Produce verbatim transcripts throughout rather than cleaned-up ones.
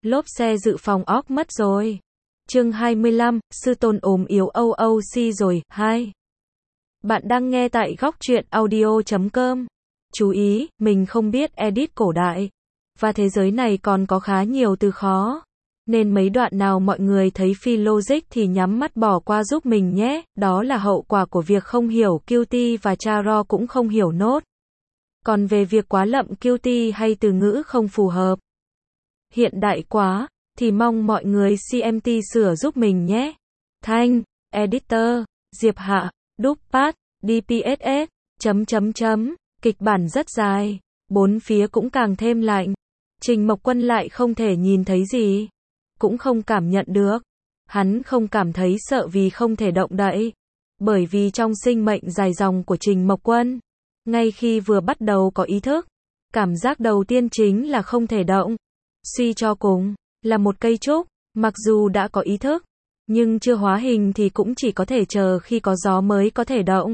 Lốp xe dự phòng óc mất rồi. Chương hai mươi lăm, sư tôn ốm yếu o o xê rồi, hai. Bạn đang nghe tại góc truyện audio chấm com. Chú ý, mình không biết edit cổ đại. Và thế giới này còn có khá nhiều từ khó. Nên mấy đoạn nào mọi người thấy phi logic thì nhắm mắt bỏ qua giúp mình nhé. Đó là hậu quả của việc không hiểu Qt và Charo cũng không hiểu nốt. Còn về việc quá lậm Qt hay từ ngữ không phù hợp, hiện đại quá, thì mong mọi người xê em tê sửa giúp mình nhé. Thanh, Editor, Diệp Hạ, Duppat, đê pê ét ét, chấm chấm chấm, kịch bản rất dài, bốn phía cũng càng thêm lạnh. Trình Mộc Quân lại không thể nhìn thấy gì, cũng không cảm nhận được. Hắn không cảm thấy sợ vì không thể động đậy, bởi vì trong sinh mệnh dài dòng của Trình Mộc Quân, ngay khi vừa bắt đầu có ý thức, cảm giác đầu tiên chính là không thể động. Suy cho cùng, là một cây trúc, mặc dù đã có ý thức, nhưng chưa hóa hình thì cũng chỉ có thể chờ khi có gió mới có thể động.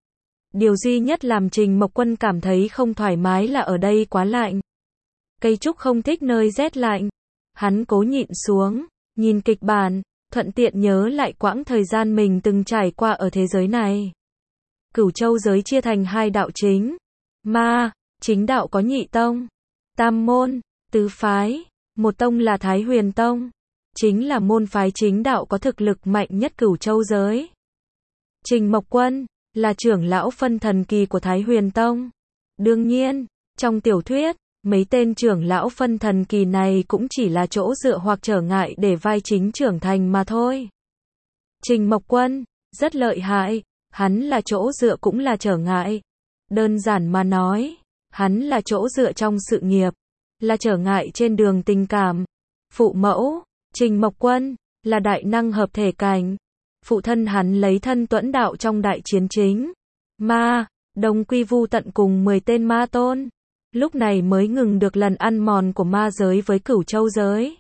Điều duy nhất làm Trình Mộc Quân cảm thấy không thoải mái là ở đây quá lạnh. Cây trúc không thích nơi rét lạnh. Hắn cố nhịn xuống, nhìn kịch bản, thuận tiện nhớ lại quãng thời gian mình từng trải qua ở thế giới này. Cửu Châu giới chia thành hai đạo chính. Ma, chính đạo có nhị tông, tam môn, tứ phái. Một tông là Thái Huyền Tông, chính là môn phái chính đạo có thực lực mạnh nhất Cửu Châu giới. Trình Mộc Quân là trưởng lão phân thần kỳ của Thái Huyền Tông. Đương nhiên, trong tiểu thuyết, mấy tên trưởng lão phân thần kỳ này cũng chỉ là chỗ dựa hoặc trở ngại để vai chính trưởng thành mà thôi. Trình Mộc Quân rất lợi hại, hắn là chỗ dựa cũng là trở ngại. Đơn giản mà nói, hắn là chỗ dựa trong sự nghiệp, là trở ngại trên đường tình cảm. Phụ mẫu, Trình Mộc Quân, là đại năng hợp thể cảnh. Phụ thân hắn lấy thân tuẫn đạo trong đại chiến chính ma, đồng quy vu tận cùng mười tên ma tôn. Lúc này mới ngừng được lần ăn mòn của ma giới với Cửu Châu giới.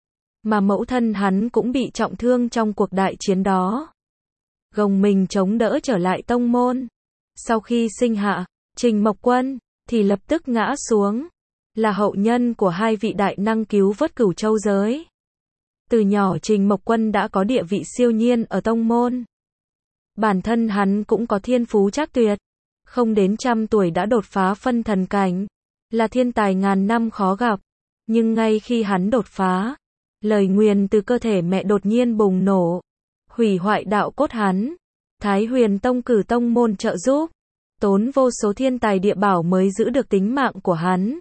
Mà mẫu thân hắn cũng bị trọng thương trong cuộc đại chiến đó. Gồng mình chống đỡ trở lại tông môn. Sau khi sinh hạ Trình Mộc Quân, thì lập tức ngã xuống. Là hậu nhân của hai vị đại năng cứu vớt Cửu Châu giới. Từ nhỏ Trình Mộc Quân đã có địa vị siêu nhiên ở tông môn. Bản thân hắn cũng có thiên phú trác tuyệt. Không đến trăm tuổi đã đột phá phân thần cảnh. Là thiên tài ngàn năm khó gặp. Nhưng ngay khi hắn đột phá, lời nguyền từ cơ thể mẹ đột nhiên bùng nổ, hủy hoại đạo cốt hắn. Thái Huyền Tông cử tông môn trợ giúp, tốn vô số thiên tài địa bảo mới giữ được tính mạng của hắn.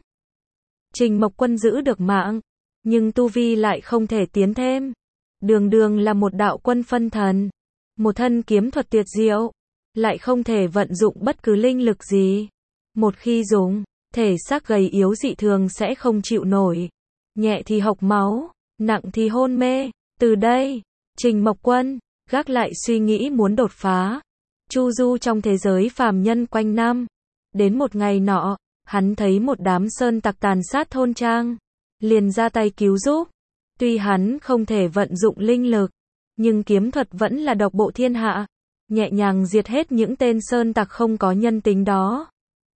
Trình Mộc Quân giữ được mạng, nhưng tu vi lại không thể tiến thêm. Đường đường là một đạo quân phân thần, một thân kiếm thuật tuyệt diệu, lại không thể vận dụng bất cứ linh lực gì. Một khi dùng, thể xác gầy yếu dị thường sẽ không chịu nổi. Nhẹ thì hộc máu, nặng thì hôn mê. Từ đây, Trình Mộc Quân gác lại suy nghĩ muốn đột phá, chu du trong thế giới phàm nhân quanh năm. Đến một ngày nọ, hắn thấy một đám sơn tặc tàn sát thôn trang, liền ra tay cứu giúp. Tuy hắn không thể vận dụng linh lực, nhưng kiếm thuật vẫn là độc bộ thiên hạ, nhẹ nhàng diệt hết những tên sơn tặc không có nhân tính đó.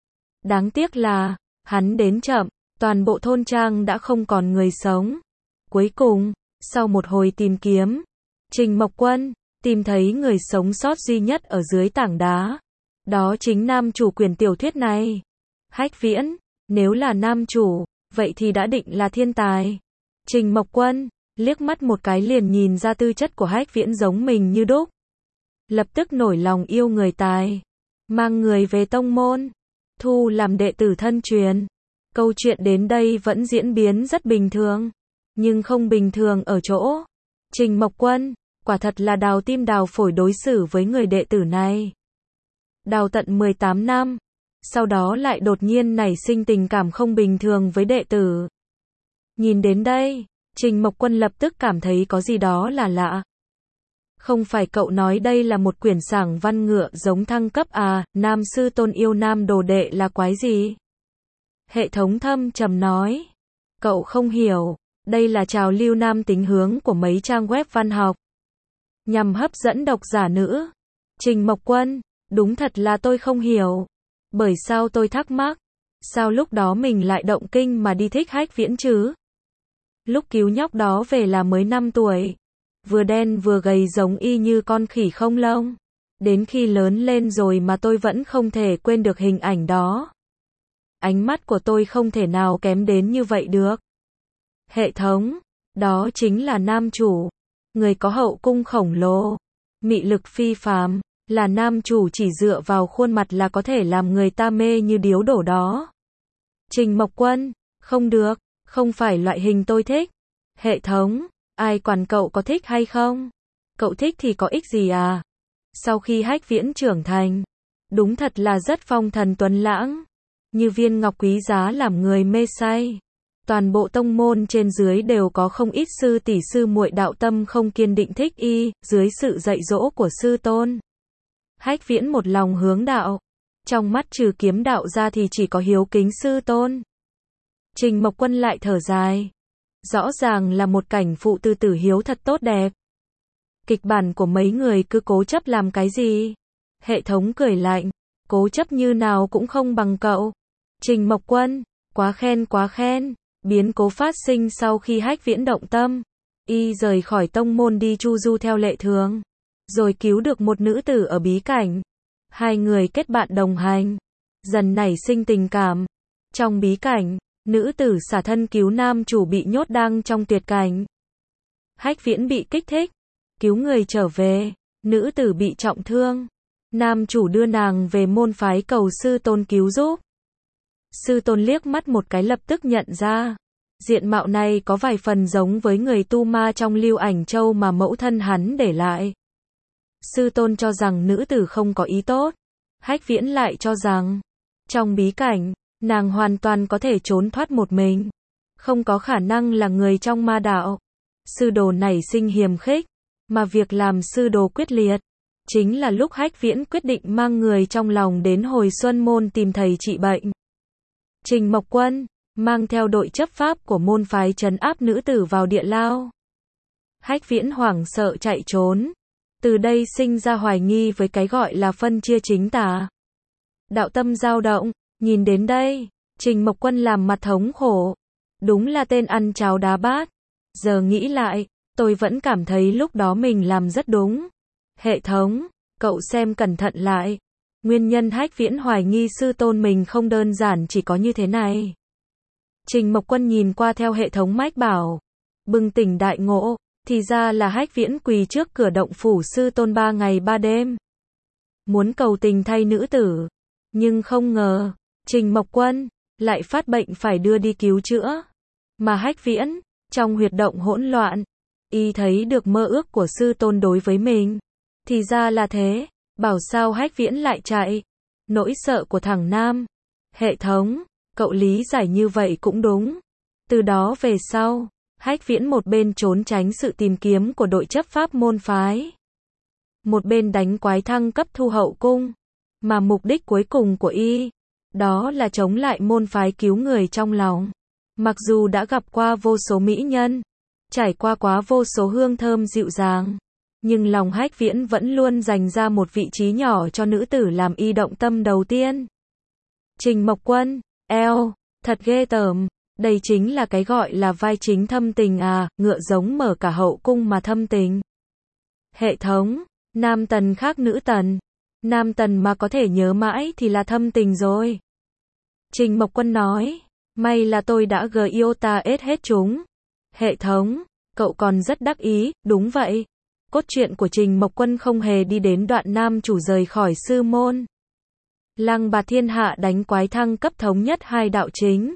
Đáng tiếc là, hắn đến chậm, toàn bộ thôn trang đã không còn người sống. Cuối cùng, sau một hồi tìm kiếm, Trình Mộc Quân tìm thấy người sống sót duy nhất ở dưới tảng đá. Đó chính nam chủ quyển tiểu thuyết này. Hách Viễn, nếu là nam chủ, vậy thì đã định là thiên tài. Trình Mộc Quân liếc mắt một cái liền nhìn ra tư chất của Hách Viễn giống mình như đúc. Lập tức nổi lòng yêu người tài, mang người về tông môn, thu làm đệ tử thân truyền. Câu chuyện đến đây vẫn diễn biến rất bình thường, nhưng không bình thường ở chỗ Trình Mộc Quân quả thật là đào tim đào phổi đối xử với người đệ tử này. Đào tận mười tám năm, sau đó lại đột nhiên nảy sinh tình cảm không bình thường với đệ tử. Nhìn đến đây, Trình Mộc Quân lập tức cảm thấy có gì đó là lạ. Không phải cậu nói đây là một quyển sảng văn ngựa giống thăng cấp à, nam sư tôn yêu nam đồ đệ là quái gì? Hệ thống thâm trầm nói. Cậu không hiểu, đây là trào lưu nam tính hướng của mấy trang web văn học, nhằm hấp dẫn độc giả nữ. Trình Mộc Quân, đúng thật là tôi không hiểu. Bởi sao tôi thắc mắc, sao lúc đó mình lại động kinh mà đi thích Hách Viễn chứ? Lúc cứu nhóc đó về là mới năm tuổi. Vừa đen vừa gầy giống y như con khỉ không lông. Đến khi lớn lên rồi mà tôi vẫn không thể quên được hình ảnh đó. Ánh mắt của tôi không thể nào kém đến như vậy được. Hệ thống, đó chính là nam chủ. Người có hậu cung khổng lồ, mị lực phi phàm, là nam chủ chỉ dựa vào khuôn mặt là có thể làm người ta mê như điếu đổ đó. Trình Mộc Quân, không được, không phải loại hình tôi thích. Hệ thống, ai quản cậu có thích hay không? Cậu thích thì có ích gì à? Sau khi Hách Viễn trưởng thành, đúng thật là rất phong thần tuấn lãng, như viên ngọc quý giá làm người mê say. Toàn bộ tông môn trên dưới đều có không ít sư tỷ sư muội đạo tâm không kiên định thích y, dưới sự dạy dỗ của sư tôn. Hách Viễn một lòng hướng đạo, trong mắt trừ kiếm đạo ra thì chỉ có hiếu kính sư tôn. Trình Mộc Quân lại thở dài. Rõ ràng là một cảnh phụ tư tử hiếu thật tốt đẹp. Kịch bản của mấy người cứ cố chấp làm cái gì? Hệ thống cười lạnh, cố chấp như nào cũng không bằng cậu. Trình Mộc Quân, quá khen quá khen. Biến cố phát sinh sau khi Hách Viễn động tâm, y rời khỏi tông môn đi chu du theo lệ thường, rồi cứu được một nữ tử ở bí cảnh. Hai người kết bạn đồng hành, dần nảy sinh tình cảm. Trong bí cảnh, nữ tử xả thân cứu nam chủ bị nhốt đang trong tuyệt cảnh. Hách Viễn bị kích thích, cứu người trở về, nữ tử bị trọng thương. Nam chủ đưa nàng về môn phái cầu sư tôn cứu giúp. Sư tôn liếc mắt một cái lập tức nhận ra, diện mạo này có vài phần giống với người tu ma trong Lưu Ảnh Châu mà mẫu thân hắn để lại. Sư tôn cho rằng nữ tử không có ý tốt, Hách Viễn lại cho rằng, trong bí cảnh, nàng hoàn toàn có thể trốn thoát một mình, không có khả năng là người trong ma đạo. Sư đồ nảy sinh hiềm khích, mà việc làm sư đồ quyết liệt, chính là lúc Hách Viễn quyết định mang người trong lòng đến Hồi Xuân Môn tìm thầy trị bệnh. Trình Mộc Quân, mang theo đội chấp pháp của môn phái trấn áp nữ tử vào địa lao. Hách Viễn hoảng sợ chạy trốn. Từ đây sinh ra hoài nghi với cái gọi là phân chia chính tà. Đạo tâm dao động, nhìn đến đây, Trình Mộc Quân làm mặt thống khổ. Đúng là tên ăn cháo đá bát. Giờ nghĩ lại, tôi vẫn cảm thấy lúc đó mình làm rất đúng. Hệ thống, cậu xem cẩn thận lại. Nguyên nhân Hách Viễn hoài nghi sư tôn mình không đơn giản chỉ có như thế này. Trình Mộc Quân nhìn qua theo hệ thống mách bảo, bừng tỉnh đại ngộ, thì ra là Hách Viễn quỳ trước cửa động phủ sư tôn ba ngày ba đêm. Muốn cầu tình thay nữ tử, nhưng không ngờ, Trình Mộc Quân lại phát bệnh phải đưa đi cứu chữa. Mà Hách Viễn, trong huyệt động hỗn loạn, y thấy được mơ ước của sư tôn đối với mình. Thì ra là thế. Bảo sao Hách Viễn lại chạy? Nỗi sợ của thằng Nam. Hệ thống, cậu lý giải như vậy cũng đúng. Từ đó về sau, Hách Viễn một bên trốn tránh sự tìm kiếm của đội chấp pháp môn phái, một bên đánh quái thăng cấp thu hậu cung. Mà mục đích cuối cùng của y, đó là chống lại môn phái cứu người trong lòng. Mặc dù đã gặp qua vô số mỹ nhân, trải qua quá vô số hương thơm dịu dàng, nhưng lòng Hách Viễn vẫn luôn dành ra một vị trí nhỏ cho nữ tử làm y động tâm đầu tiên. Trình Mộc Quân, eo, thật ghê tởm, đây chính là cái gọi là vai chính thâm tình à, ngựa giống mở cả hậu cung mà thâm tình. Hệ thống, nam tần khác nữ tần, nam tần mà có thể nhớ mãi thì là thâm tình rồi. Trình Mộc Quân nói, may là tôi đã gờ yêu ta ết hết chúng. Hệ thống, cậu còn rất đắc ý, đúng vậy. Cốt truyện của Trình Mộc Quân không hề đi đến đoạn nam chủ rời khỏi sư môn. Lăng bạt thiên hạ đánh quái thăng cấp thống nhất hai đạo chính.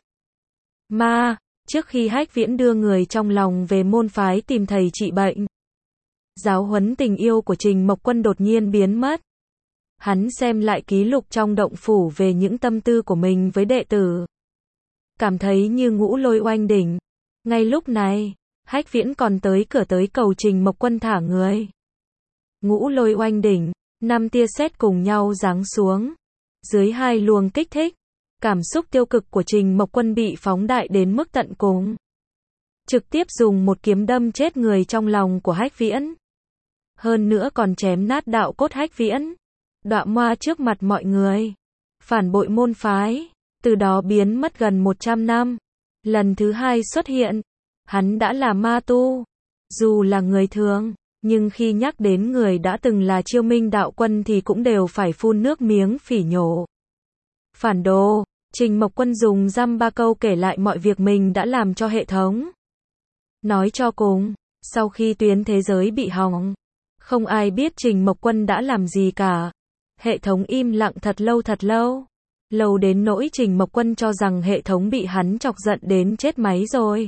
Mà, trước khi Hách Viễn đưa người trong lòng về môn phái tìm thầy trị bệnh, giáo huấn tình yêu của Trình Mộc Quân đột nhiên biến mất. Hắn xem lại ký lục trong động phủ về những tâm tư của mình với đệ tử. Cảm thấy như ngũ lôi oanh đỉnh. Ngay lúc này, Hách Viễn còn tới cửa tới cầu Trình Mộc Quân thả người. Ngũ lôi oanh đỉnh, năm tia sét cùng nhau giáng xuống. Dưới hai luồng kích thích, cảm xúc tiêu cực của Trình Mộc Quân bị phóng đại đến mức tận cùng. Trực tiếp dùng một kiếm đâm chết người trong lòng của Hách Viễn. Hơn nữa còn chém nát đạo cốt Hách Viễn. Đọa moa trước mặt mọi người. Phản bội môn phái, từ đó biến mất gần một trăm năm. Lần thứ hai xuất hiện, Hắn đã là ma tu. Dù là người thường, nhưng khi nhắc đến người đã từng là Chiêu Minh đạo quân thì cũng đều phải phun nước miếng phỉ nhổ. Phản đồ, Trình Mộc Quân dùng dăm ba câu kể lại mọi việc mình đã làm cho hệ thống. Nói cho cùng, sau khi tuyến thế giới bị hỏng, không ai biết Trình Mộc Quân đã làm gì cả. Hệ thống im lặng thật lâu thật lâu. Lâu đến nỗi Trình Mộc Quân cho rằng hệ thống bị hắn chọc giận đến chết máy rồi.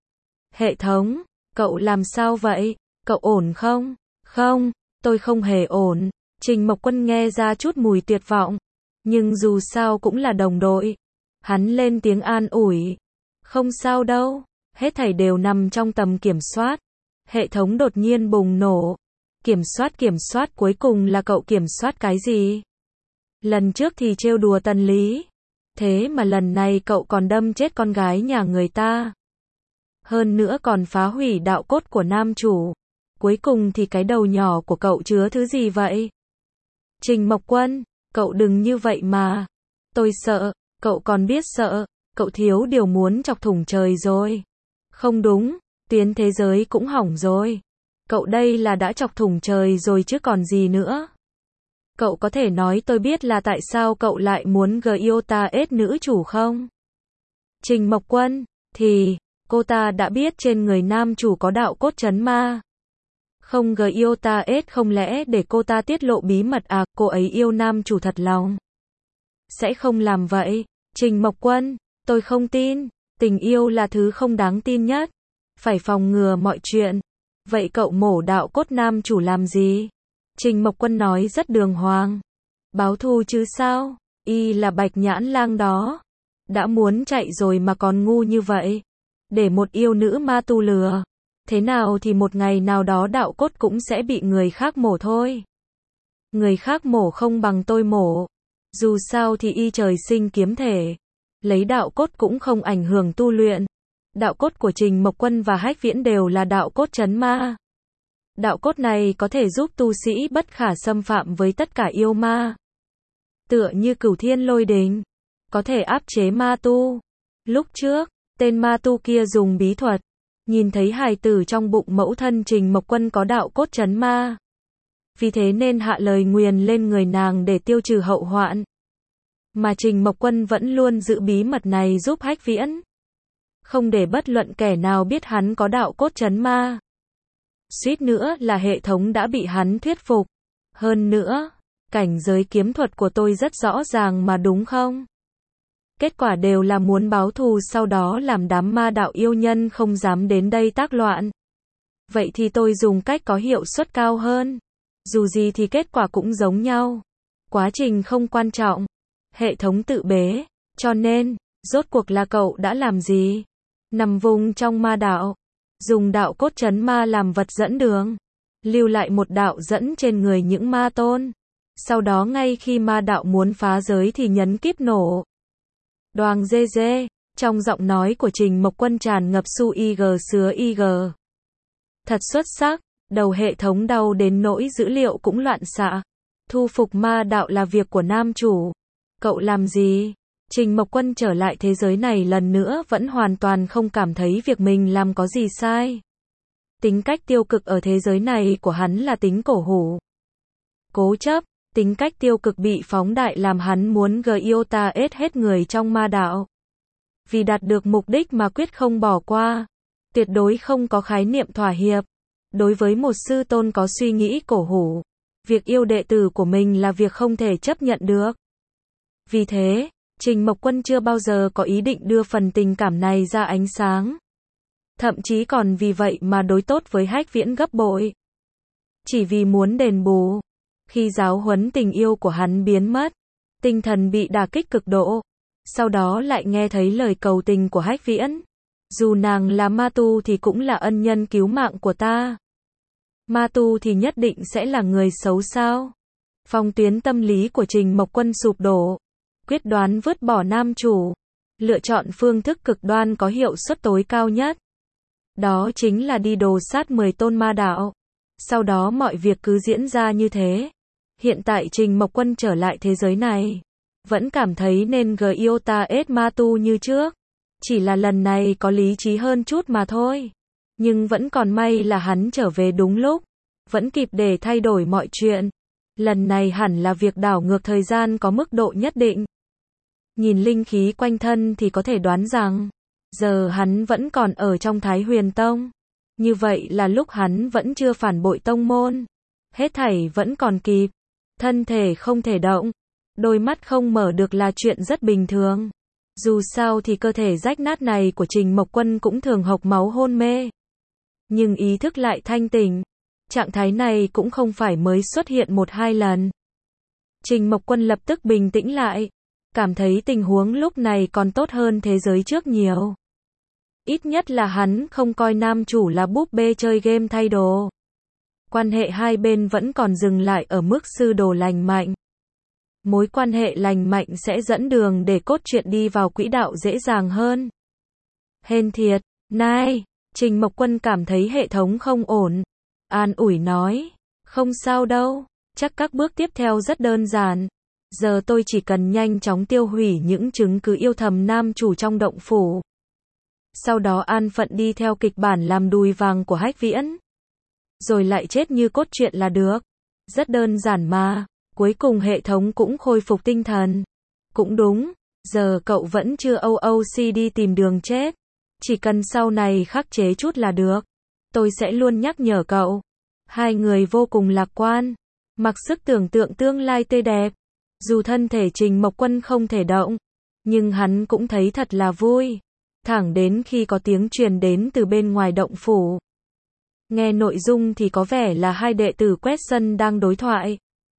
Hệ thống, cậu làm sao vậy? Cậu ổn không? Không, tôi không hề ổn. Trình Mộc Quân nghe ra chút mùi tuyệt vọng. Nhưng dù sao cũng là đồng đội. Hắn lên tiếng an ủi. Không sao đâu, hết thảy đều nằm trong tầm kiểm soát. Hệ thống đột nhiên bùng nổ. Kiểm soát kiểm soát cuối cùng là cậu kiểm soát cái gì? Lần trước thì trêu đùa Tần Lý. Thế mà lần này cậu còn đâm chết con gái nhà người ta. Hơn nữa còn phá hủy đạo cốt của nam chủ. Cuối cùng thì cái đầu nhỏ của cậu chứa thứ gì vậy? Trình Mộc Quân, cậu đừng như vậy mà. Tôi sợ, cậu còn biết sợ, cậu thiếu điều muốn chọc thủng trời rồi. Không đúng, tuyến thế giới cũng hỏng rồi. Cậu đây là đã chọc thủng trời rồi chứ còn gì nữa. Cậu có thể nói tôi biết là tại sao cậu lại muốn Gyota S nữ chủ không? Trình Mộc Quân, thì, cô ta đã biết trên người nam chủ có đạo cốt trấn ma. Không Gyota S không lẽ để cô ta tiết lộ bí mật à, cô ấy yêu nam chủ thật lòng. Sẽ không làm vậy. Trình Mộc Quân, tôi không tin, tình yêu là thứ không đáng tin nhất. Phải phòng ngừa mọi chuyện. Vậy cậu mổ đạo cốt nam chủ làm gì? Trình Mộc Quân nói rất đường hoàng. Báo thù chứ sao? Y là Bạch Nhãn Lang đó. Đã muốn chạy rồi mà còn ngu như vậy. Để một yêu nữ ma tu lừa. Thế nào thì một ngày nào đó đạo cốt cũng sẽ bị người khác mổ thôi. Người khác mổ không bằng tôi mổ. Dù sao thì y trời sinh kiếm thể. Lấy đạo cốt cũng không ảnh hưởng tu luyện. Đạo cốt của Trình Mộc Quân và Hách Viễn đều là đạo cốt trấn ma. Đạo cốt này có thể giúp tu sĩ bất khả xâm phạm với tất cả yêu ma. Tựa như Cửu Thiên Lôi Đình. Có thể áp chế ma tu. Lúc trước, tên ma tu kia dùng bí thuật. Nhìn thấy hài tử trong bụng mẫu thân Trình Mộc Quân có đạo cốt trấn ma. Vì thế nên hạ lời nguyền lên người nàng để tiêu trừ hậu hoạn. Mà Trình Mộc Quân vẫn luôn giữ bí mật này giúp Hách Viễn. Không để bất luận kẻ nào biết hắn có đạo cốt trấn ma. Suýt nữa là hệ thống đã bị hắn thuyết phục. Hơn nữa, cảnh giới kiếm thuật của tôi rất rõ ràng mà đúng không? Kết quả đều là muốn báo thù sau đó làm đám ma đạo yêu nhân không dám đến đây tác loạn. Vậy thì tôi dùng cách có hiệu suất cao hơn. Dù gì thì kết quả cũng giống nhau. Quá trình không quan trọng. Hệ thống tự bế. Cho nên, rốt cuộc là cậu đã làm gì? Nằm vùng trong ma đạo. Dùng đạo cốt trấn ma làm vật dẫn đường. Lưu lại một đạo dẫn trên người những ma tôn. Sau đó ngay khi ma đạo muốn phá giới thì nhấn kíp nổ. Đoàng dê dê. Trong giọng nói của Trình Mộc Quân tràn ngập su ig sứa ig. Thật xuất sắc. Đầu hệ thống đau đến nỗi dữ liệu cũng loạn xạ. Thu phục ma đạo là việc của nam chủ. Cậu làm gì? Trình Mộc Quân trở lại thế giới này lần nữa vẫn hoàn toàn không cảm thấy việc mình làm có gì sai. Tính cách tiêu cực ở thế giới này của hắn là tính cổ hủ. Cố chấp, tính cách tiêu cực bị phóng đại làm hắn muốn Gyota S hết người trong ma đạo. Vì đạt được mục đích mà quyết không bỏ qua. Tuyệt đối không có khái niệm thỏa hiệp. Đối với một sư tôn có suy nghĩ cổ hủ, việc yêu đệ tử của mình là việc không thể chấp nhận được. Vì thế, Trình Mộc Quân chưa bao giờ có ý định đưa phần tình cảm này ra ánh sáng. Thậm chí còn vì vậy mà đối tốt với Hách Viễn gấp bội. Chỉ vì muốn đền bù. Khi giáo huấn tình yêu của hắn biến mất, tinh thần bị đả kích cực độ. Sau đó lại nghe thấy lời cầu tình của Hách Viễn. Dù nàng là ma tu thì cũng là ân nhân cứu mạng của ta. Ma tu thì nhất định sẽ là người xấu sao? Phong tuyến tâm lý của Trình Mộc Quân sụp đổ. Quyết đoán vứt bỏ nam chủ. Lựa chọn phương thức cực đoan có hiệu suất tối cao nhất. Đó chính là đi đồ sát mười tôn ma đạo. Sau đó mọi việc cứ diễn ra như thế. Hiện tại Trình Mộc Quân trở lại thế giới này. Vẫn cảm thấy nên Gyota S ma tu như trước. Chỉ là lần này có lý trí hơn chút mà thôi. Nhưng vẫn còn may là hắn trở về đúng lúc. Vẫn kịp để thay đổi mọi chuyện. Lần này hẳn là việc đảo ngược thời gian có mức độ nhất định. Nhìn linh khí quanh thân thì có thể đoán rằng, giờ hắn vẫn còn ở trong Thái Huyền Tông. Như vậy là lúc hắn vẫn chưa phản bội tông môn. Hết thảy vẫn còn kịp. Thân thể không thể động. Đôi mắt không mở được là chuyện rất bình thường. Dù sao thì cơ thể rách nát này của Trình Mộc Quân cũng thường hộc máu hôn mê. Nhưng ý thức lại thanh tỉnh. Trạng thái này cũng không phải mới xuất hiện một hai lần. Trình Mộc Quân lập tức bình tĩnh lại. Cảm thấy tình huống lúc này còn tốt hơn thế giới trước nhiều. Ít nhất là hắn không coi nam chủ là búp bê chơi game thay đồ. Quan hệ hai bên vẫn còn dừng lại ở mức sư đồ lành mạnh. Mối quan hệ lành mạnh sẽ dẫn đường để cốt truyện đi vào quỹ đạo dễ dàng hơn. Hên thiệt, nai, Trình Mộc Quân cảm thấy hệ thống không ổn. An ủi nói, không sao đâu, chắc các bước tiếp theo rất đơn giản. Giờ tôi chỉ cần nhanh chóng tiêu hủy những chứng cứ yêu thầm nam chủ trong động phủ. Sau đó an phận đi theo kịch bản làm đùi vàng của Hách Viễn. Rồi lại chết như cốt truyện là được. Rất đơn giản mà. Cuối cùng hệ thống cũng khôi phục tinh thần. Cũng đúng, giờ cậu vẫn chưa o o xê đi tìm đường chết. Chỉ cần sau này khắc chế chút là được. Tôi sẽ luôn nhắc nhở cậu. Hai người vô cùng lạc quan. Mặc sức tưởng tượng tương lai tươi đẹp. Dù thân thể Trình Mộc Quân không thể động. Nhưng hắn cũng thấy thật là vui. Thẳng đến khi có tiếng truyền đến từ bên ngoài động phủ. Nghe nội dung thì có vẻ là hai đệ tử quét sân đang đối thoại.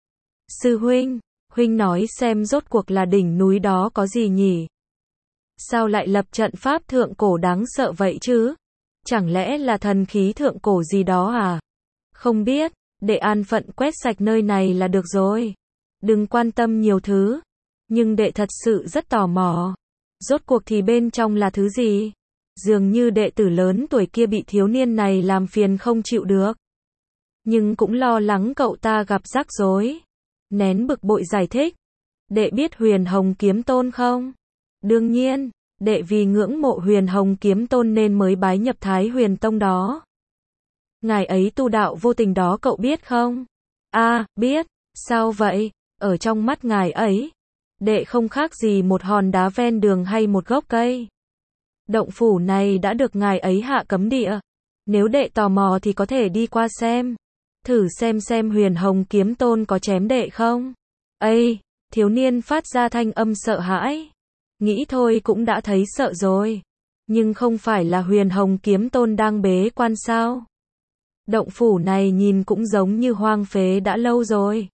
Sư huynh, huynh nói xem rốt cuộc là đỉnh núi đó có gì nhỉ? Sao lại lập trận pháp thượng cổ đáng sợ vậy chứ? Chẳng lẽ là thần khí thượng cổ gì đó à? Không biết, để an phận quét sạch nơi này là được rồi. Đừng quan tâm nhiều thứ. Nhưng đệ thật sự rất tò mò. Rốt cuộc thì bên trong là thứ gì? Dường như đệ tử lớn tuổi kia bị thiếu niên này làm phiền không chịu được. Nhưng cũng lo lắng cậu ta gặp rắc rối. Nén bực bội giải thích. Đệ biết Huyền Hồng Kiếm Tôn không? Đương nhiên, đệ vì ngưỡng mộ Huyền Hồng Kiếm Tôn nên mới bái nhập Thái Huyền Tông đó. Ngài ấy tu đạo vô tình đó cậu biết không? À, biết. Sao vậy? Ở trong mắt ngài ấy, đệ không khác gì một hòn đá ven đường hay một gốc cây. Động phủ này đã được ngài ấy hạ cấm địa. Nếu đệ tò mò thì có thể đi qua xem. Thử xem xem Huyền Hồng Kiếm Tôn có chém đệ không? Ây, thiếu niên phát ra thanh âm sợ hãi. Nghĩ thôi cũng đã thấy sợ rồi. Nhưng không phải là Huyền Hồng Kiếm Tôn đang bế quan sao? Động phủ này nhìn cũng giống như hoang phế đã lâu rồi.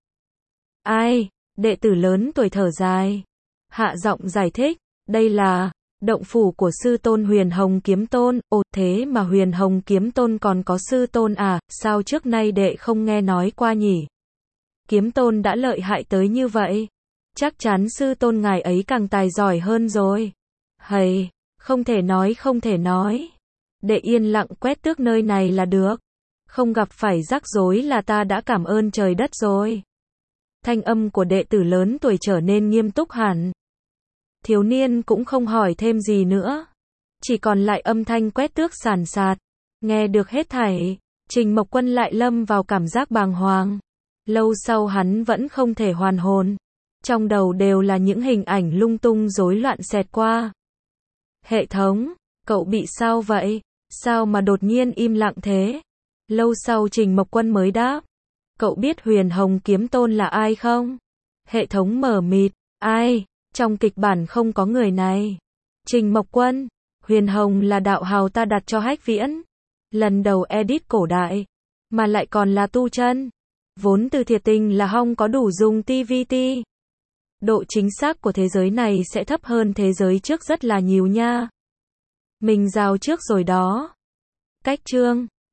Ai, đệ tử lớn tuổi thở dài. Hạ giọng giải thích, đây là động phủ của sư tôn Huyền Hồng Kiếm Tôn. Ồ, thế mà Huyền Hồng Kiếm Tôn còn có sư tôn à? Sao trước nay đệ không nghe nói qua nhỉ? Kiếm Tôn đã lợi hại tới như vậy. Chắc chắn sư tôn ngài ấy càng tài giỏi hơn rồi. Hầy, không thể nói không thể nói. Đệ yên lặng quét tước nơi này là được. Không gặp phải rắc rối là ta đã cảm ơn trời đất rồi. Thanh âm của đệ tử lớn tuổi trở nên nghiêm túc hẳn. Thiếu niên cũng không hỏi thêm gì nữa. Chỉ còn lại âm thanh quét tước sàn sạt. Nghe được hết thảy, Trình Mộc Quân lại lâm vào cảm giác bàng hoàng. Lâu sau hắn vẫn không thể hoàn hồn. Trong đầu đều là những hình ảnh lung tung rối loạn xẹt qua. Hệ thống, cậu bị sao vậy? Sao mà đột nhiên im lặng thế? Lâu sau Trình Mộc Quân mới đáp. Cậu biết Huyền Hồng Kiếm Tôn là ai không? Hệ thống mờ mịt. Ai? Trong kịch bản không có người này. Trình Mộc Quân. Huyền Hồng là đạo hào ta đặt cho Hách Viễn. Lần đầu edit cổ đại. Mà lại còn là tu chân. Vốn từ thiệt tình là hong có đủ dùng tê vê tê. Độ chính xác của thế giới này sẽ thấp hơn thế giới trước rất là nhiều nha. Mình rào trước rồi đó. Cách chương